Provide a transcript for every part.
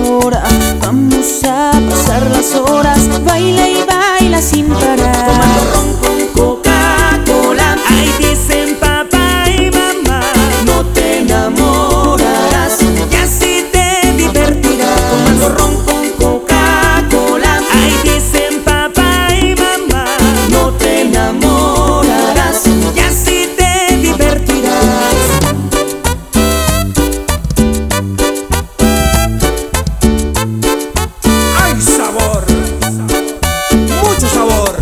ahora. Vamos a pasar las horas, baila y baila sin parar. Tomando ron con Coca-Cola. Ahí dicen papá y mamá, No te enamorarás y así te divertirás. Tomando ron con Coca-Cola. Ahí dicen papá y mamá, no te enamorarás. y así te divertirás. ¡Hay sabor! ¡Mucho sabor!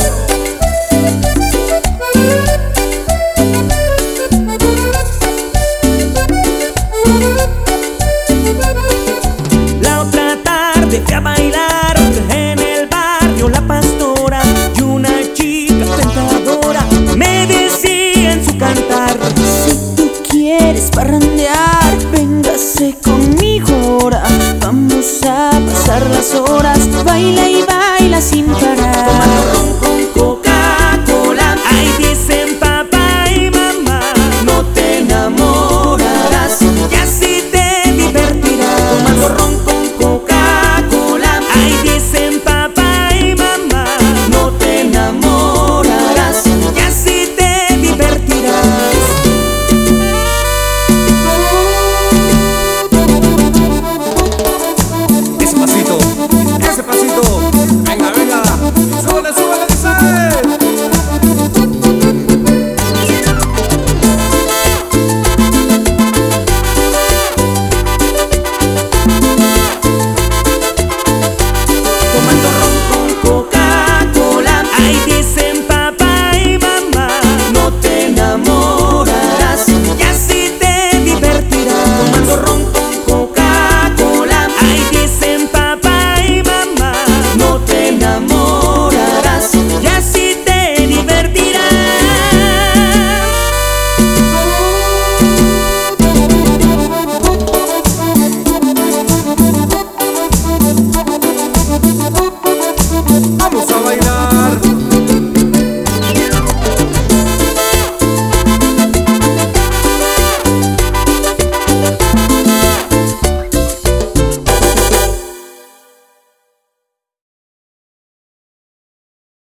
La otra tarde fui a bailar en el barrio La Pastora, y una chica tentadora me decía en su cantar: Si tú quieres parrandear, véngase conmigo ahora. Vamos a pasar las horas, baila y baila sin parar. tomando ron con